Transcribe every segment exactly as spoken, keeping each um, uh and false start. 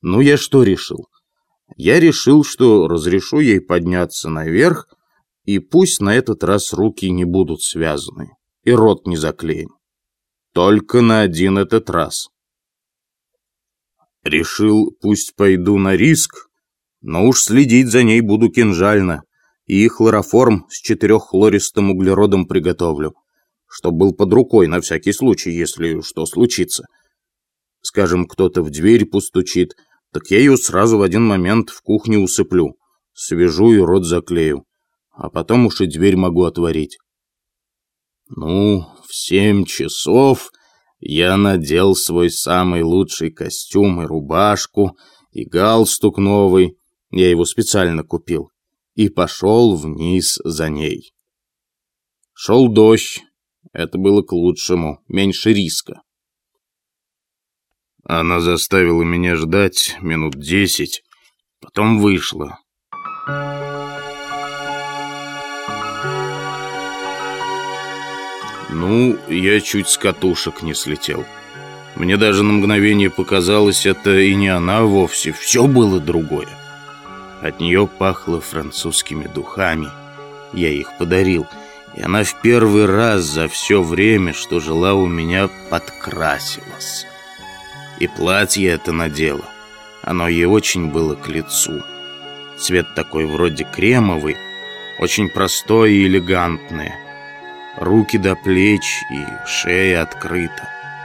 Ну, я что решил? Я решил, что разрешу ей подняться наверх, и пусть на этот раз руки не будут связаны, и рот не заклеен. Только на один этот раз. Решил, пусть пойду на риск, но уж следить за ней буду кинжально, и хлороформ с четыреххлористым углеродом приготовлю, чтоб был под рукой на всякий случай, если что случится. Скажем, кто-то в дверь постучит, так я ее сразу в один момент в кухне усыплю, свяжу и рот заклею, а потом уж и дверь могу отворить. Ну, в семь часов я надел свой самый лучший костюм и рубашку, и галстук новый, я его специально купил, и пошел вниз за ней. Шел дождь, это было к лучшему, меньше риска. Она заставила меня ждать минут десять, потом вышла. Ну, я чуть с катушек не слетел. Мне даже на мгновение показалось, это и не она вовсе, все было другое. От нее пахло французскими духами. Я их подарил, и она в первый раз за все время, что жила у меня, подкрасилась. И платье это надела. Оно ей очень было к лицу. Цвет такой вроде кремовый, очень простое и элегантное. Руки до плеч и шея открыта.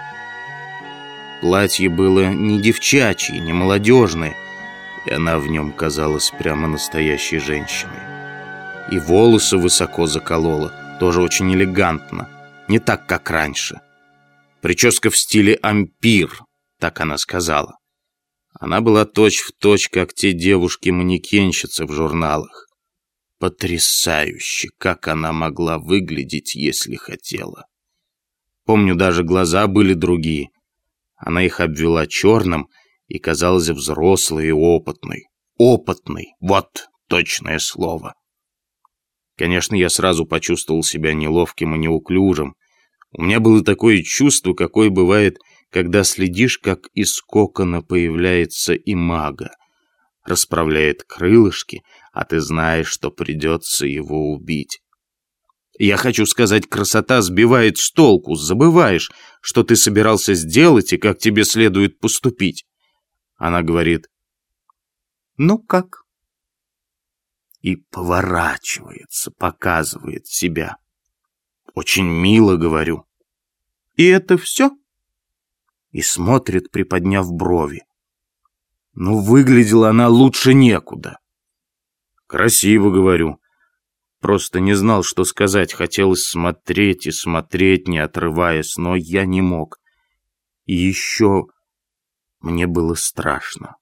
Платье было не девчачье, не молодежное, и она в нем казалась прямо настоящей женщиной. И волосы высоко заколола, тоже очень элегантно, не так, как раньше. Прическа в стиле ампир, так она сказала. Она была точь-в-точь, как те девушки-манекенщицы в журналах. Потрясающе, как она могла выглядеть, если хотела. Помню, даже глаза были другие. Она их обвела черным и казалась взрослой и опытной. Опытной, вот точное слово. Конечно, я сразу почувствовал себя неловким и неуклюжим. У меня было такое чувство, какое бывает, когда следишь, как из кокона появляется имага. Расправляет крылышки, а ты знаешь, что придется его убить. Я хочу сказать, красота сбивает с толку, забываешь, что ты собирался сделать и как тебе следует поступить. Она говорит: «Ну как?» И поворачивается, показывает себя. Очень мило, говорю. «И это все?» И смотрит, приподняв брови. Ну, выглядела она лучше некуда. Красиво, говорю. Просто не знал, что сказать. Хотелось смотреть и смотреть, не отрываясь, но я не мог. И еще мне было страшно.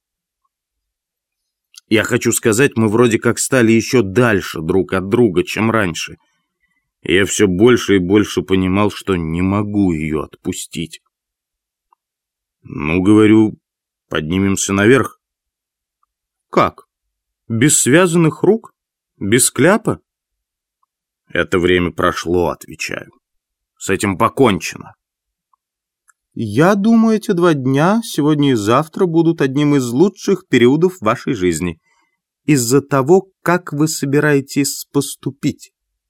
Я хочу сказать, мы вроде как стали еще дальше друг от друга, чем раньше. И я все больше и больше понимал, что не могу ее отпустить. Ну, говорю, поднимемся наверх. Как? Без связанных рук? Без кляпа? Это время прошло, отвечаю. С этим покончено. Я думаю, эти два дня, сегодня и завтра, будут одним из лучших периодов вашей жизни. Из-за того, как вы собираетесь поступить.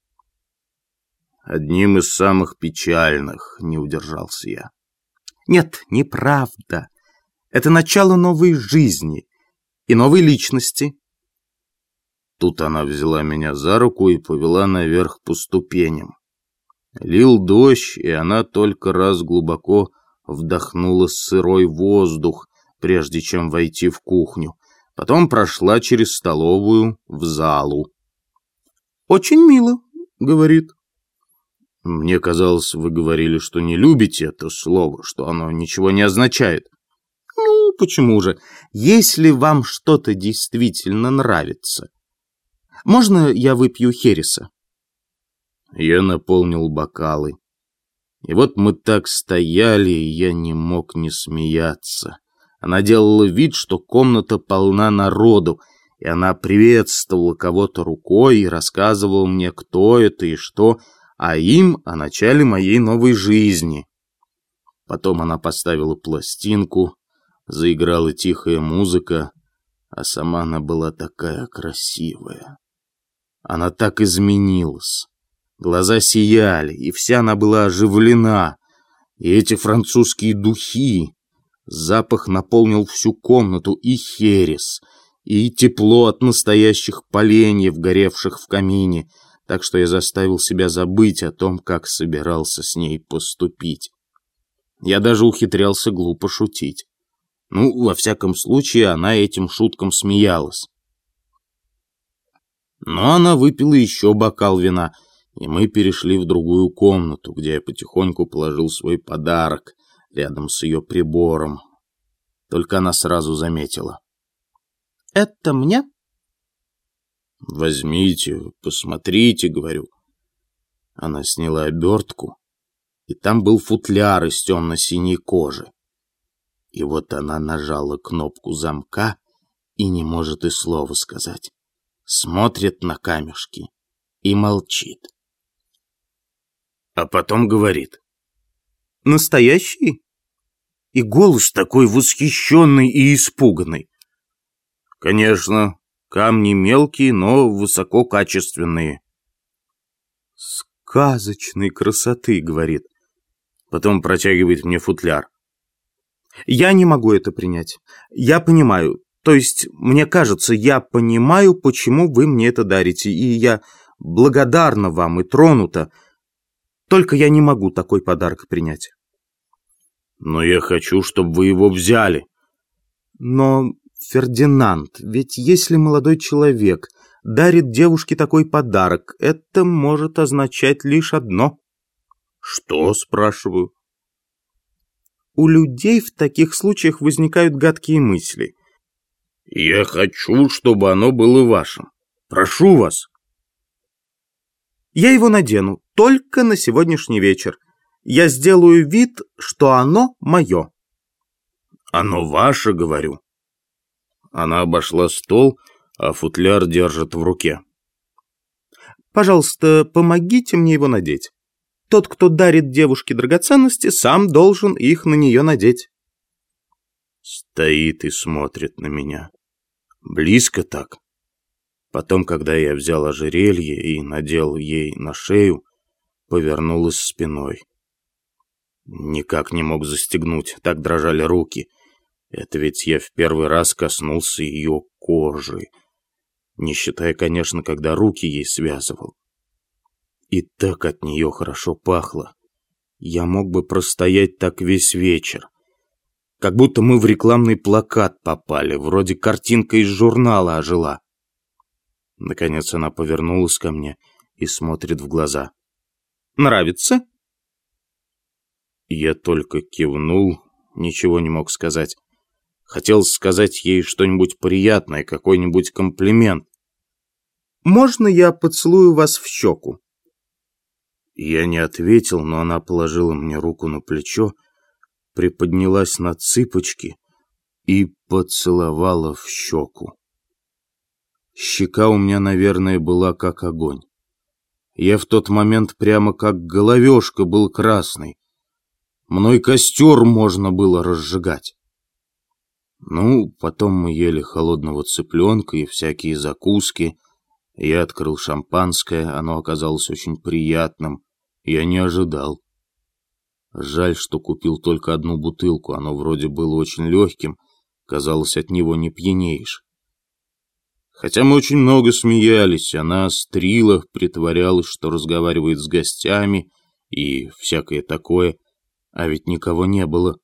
Одним из самых печальных, не удержался я. Нет, неправда. Это начало новой жизни и новой личности. Тут она взяла меня за руку и повела наверх по ступеням. Лил дождь, и она только раз глубоко вдохнула сырой воздух, прежде чем войти в кухню. Потом прошла через столовую в залу. «Очень мило», — говорит. «Мне казалось, вы говорили, что не любите это слово, что оно ничего не означает». «Ну, почему же? Если вам что-то действительно нравится. Можно я выпью хереса?» Я наполнил бокалы. И вот мы так стояли, и я не мог не смеяться. Она делала вид, что комната полна народу, и она приветствовала кого-то рукой и рассказывала мне, кто это и что, а им о начале моей новой жизни. Потом она поставила пластинку, Заиграла тихая музыка, а сама она была такая красивая. Она так изменилась. Глаза сияли, и вся она была оживлена. И эти французские духи, запах наполнил всю комнату, и херес, и тепло от настоящих поленьев, горевших в камине, так что я заставил себя забыть о том, как собирался с ней поступить. Я даже ухитрялся глупо шутить. Ну, во всяком случае, она этим шуткам смеялась. Но она выпила еще бокал вина, и мы перешли в другую комнату, где я потихоньку положил свой подарок рядом с ее прибором. Только она сразу заметила. «Это мне?» «Возьмите, посмотрите», — говорю. Она сняла обертку, и там был футляр из темно-синей кожи. И вот она нажала кнопку замка и не может и слова сказать. Смотрит на камешки и молчит. А потом говорит: «Настоящий?» И голос такой восхищенный и испуганный. «Конечно, камни мелкие, но высококачественные». «Сказочной красоты», — говорит. Потом протягивает мне футляр. «Я не могу это принять. Я понимаю, то есть, мне кажется, я понимаю, почему вы мне это дарите, и я благодарна вам и тронута. Только я не могу такой подарок принять». «Но я хочу, чтобы вы его взяли». «Но, Фердинанд, ведь если молодой человек дарит девушке такой подарок, это может означать лишь одно». «Что?» — спрашиваю. «У людей в таких случаях возникают гадкие мысли». «Я хочу, чтобы оно было вашим. Прошу вас». «Я его надену только на сегодняшний вечер. Я сделаю вид, что оно мое». «Оно ваше, — говорю». Она обошла стол, а футляр держит в руке. «Пожалуйста, помогите мне его надеть. Тот, кто дарит девушке драгоценности, сам должен их на нее надеть». Стоит и смотрит на меня. Близко так. Потом, когда я взял ожерелье и надел ей на шею, повернулась спиной. Никак не мог застегнуть, так дрожали руки. Это ведь я в первый раз коснулся ее кожи, не считая, конечно, когда руки ей связывал. И так от нее хорошо пахло. Я мог бы простоять так весь вечер. Как будто мы в рекламный плакат попали, вроде картинка из журнала ожила. Наконец она повернулась ко мне и смотрит в глаза. «Нравится?» Я только кивнул, ничего не мог сказать. Хотел сказать ей что-нибудь приятное, какой-нибудь комплимент. «Можно я поцелую вас в щеку?» Я не ответил, но она положила мне руку на плечо, приподнялась на цыпочки и поцеловала в щеку. Щека у меня, наверное, была как огонь. Я в тот момент прямо как головешка был красный. Мной костер можно было разжигать. Ну, потом мы ели холодного цыпленка и всякие закуски. Я открыл шампанское, оно оказалось очень приятным. Я не ожидал. Жаль, что купил только одну бутылку, оно вроде было очень легким, казалось, от него не пьянеешь. Хотя мы очень много смеялись, она острила, притворялась, что разговаривает с гостями и всякое такое, а ведь никого не было.